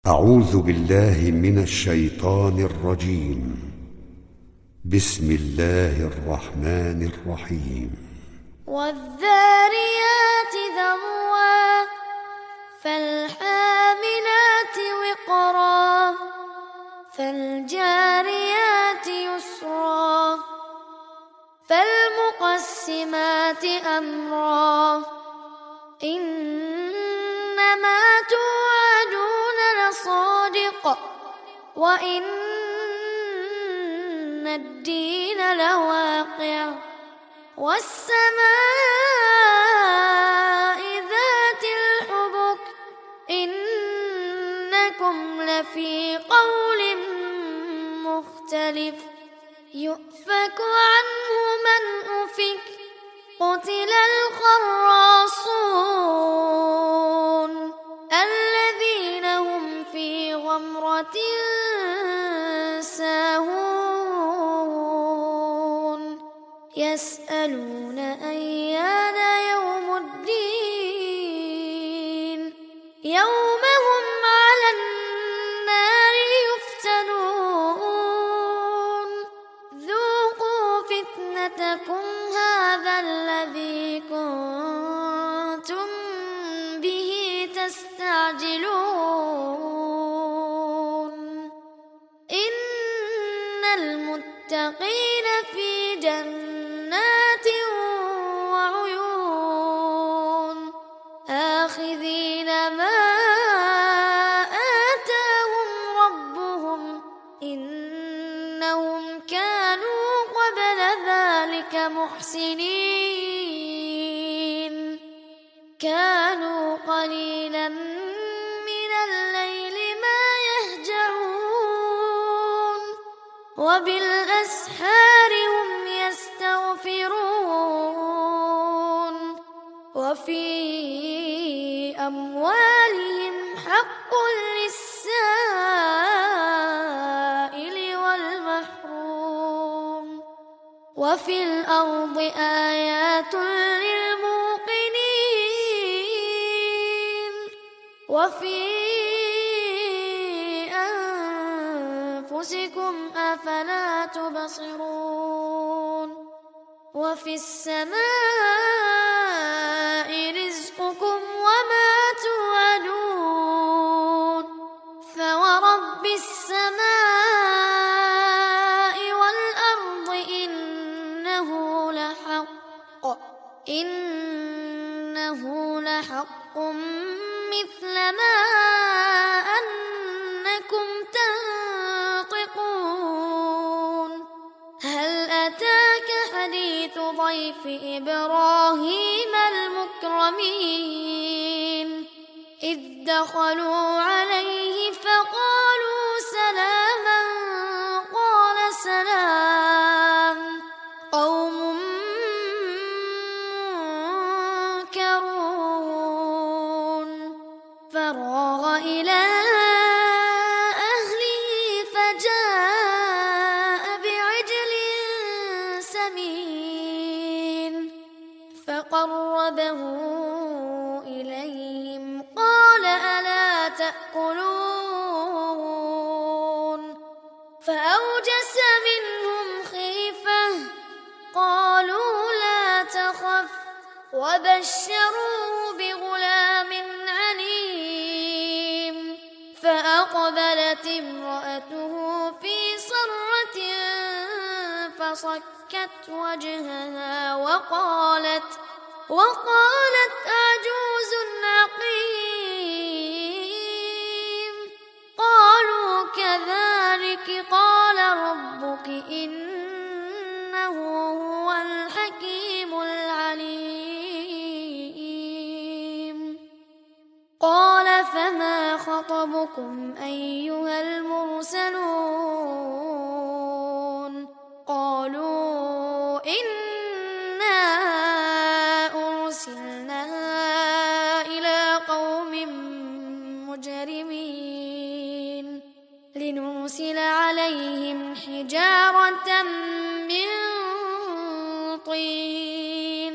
أعوذ بالله من الشيطان الرجيم. بسم الله الرحمن الرحيم. والذاريات ذروا فالحاملات وقرا فالجاريات يسرا فالمقسمات أمرا إنما توعدون لصادق وإن الدين لواقع والسماء ذات الحبك إنكم لفي قول مختلف يؤفك عنه من أفك قتل الخراصون الذين هم في غمرة ساهون يسألون أيان يوم الدين يوم هم على النار يفتنون ذوقوا فتنتكم هذا الذي كنتم به تستعجلون إن المتقين في جنات وعيون آخذين ما آتاهم ربهم إنهم كانوا قبل ذلك محسنين كانوا قليلا من الليل ما يهجعون وبالأسحار هم يستغفرون وفي أموالهم حق للسائل والمحروم وفي الأرض آيات للموقنين وفي أنفسكم أفلا تبصرون وفي السماء رزقكم وما توعدون فورب السماء والأرض إنه لحق مثل ما أنكم تنطقون هل أتاك حديث ضيف إبراهيم المكرمين إذ دخلوا عليه فقالوا سلاما قال سلام قوم منكرون فراغ إلى أهله فجاء بعجل سمين فقربه إليهم قال ألا تأكلون فأوجس منهم خيفة قالوا لا تخف وبشروه بغلام عليم فأقبلت امرأته في صرة فصكت وجهها وقالت أعجوز عقيم قالوا كذلك قال ربك إنه هو الحكيم العليم قال فما خطبكم أيها المرسلون قالوا إنا أرسلنا إلى قوم مجرمين لنرسل عليهم حجارة من طين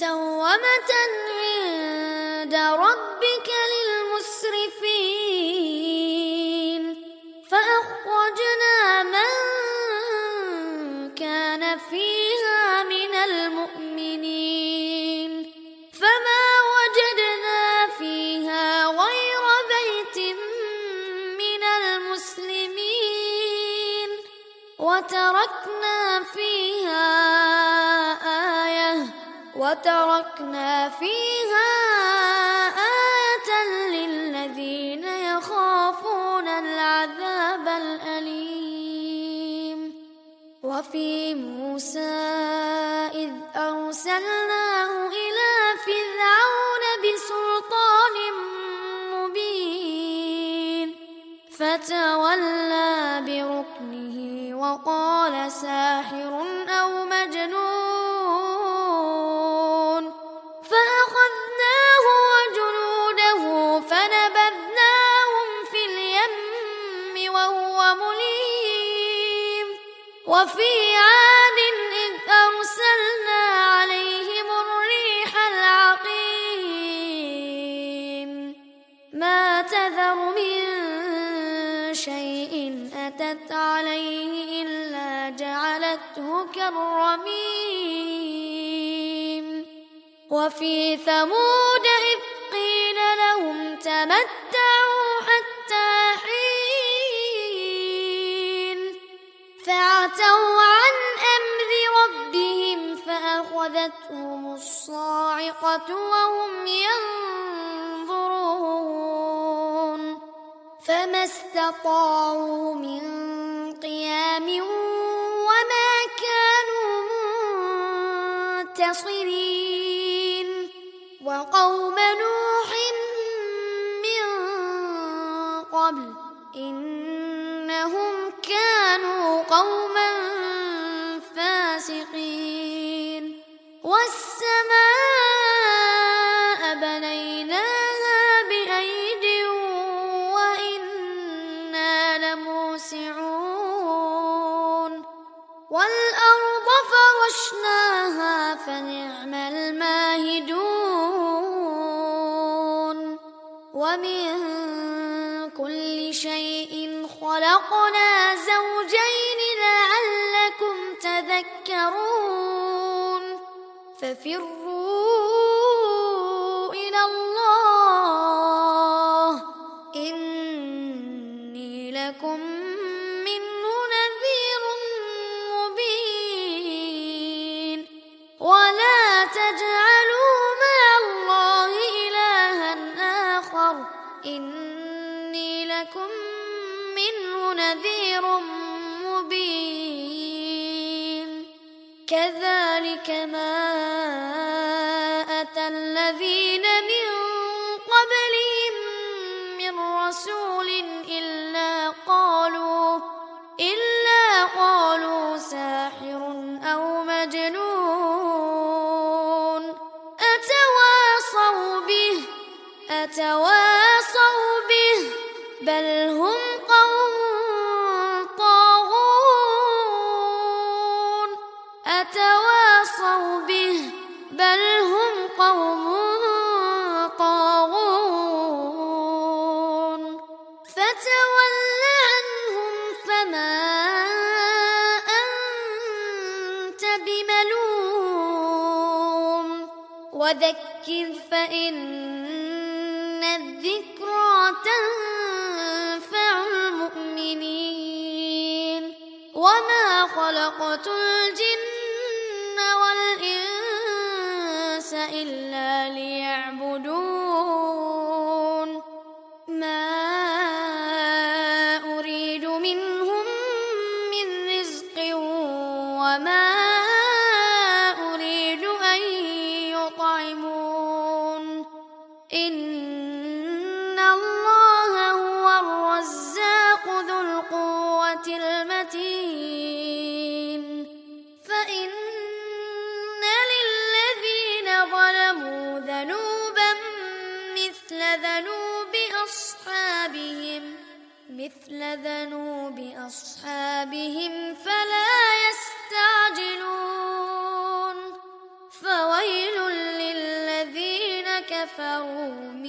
مسومة عند ربك للمسرفين وتركنا فيها آية للذين يخافون العذاب الأليم. وفي موسى إذ أرسلناه إلى فرعون بسلطان مبين فتولى بركنه وقال ساحر أو مجنون فأخذناه وجنوده فنبذناهم في اليم وهو مليم. وفي عاد إذ أرسلنا عليهم الريح العقيم ما تذر من شيء أتت عليه إلا جعلته كالرميم. وفي ثمود إذ قيل لهم تمتعوا حتى حين فعتوا عن أمر ربهم فأخذتهم الصاعقة وهم ينظرون فما استطاعوا من قيام وما كانوا منتصرين. وقوم نوح من قبل إنهم كانوا قوما فاسقين. والسماء بنيناها بأيد وإنا لموسعون. والأرض فرشناها فنعم الماهدون. ومن كل شيء خلقنا زوجين لعلكم تذكرون. ففروا إلى الله إني لكم منه نذير مبين. ولا تجعلوا مع الله إلها آخر إني لكم منه نذير مبين. كذلك ما أتى الذين من قبلهم من رسول إلا قالوا ساحر أو مجنون أتواصوا به بل هم قوم طاغون. أتواصوا به بل هم قوم طاغون. فتول عنهم فما أنت بملوم وذكر فإن الذكرى تنفع المؤمنين. وما خلقت الجن والإنس إلا ليعبدون. ما أريد منهم من رزق وما أريد أن يطعمون. إن الله هو الرزاق ذو القوة المتين. فإن للذين ظلموا ذنوبا مثل ذنوب أصحابهم فلا يستعجلون. فويل للذين كفروا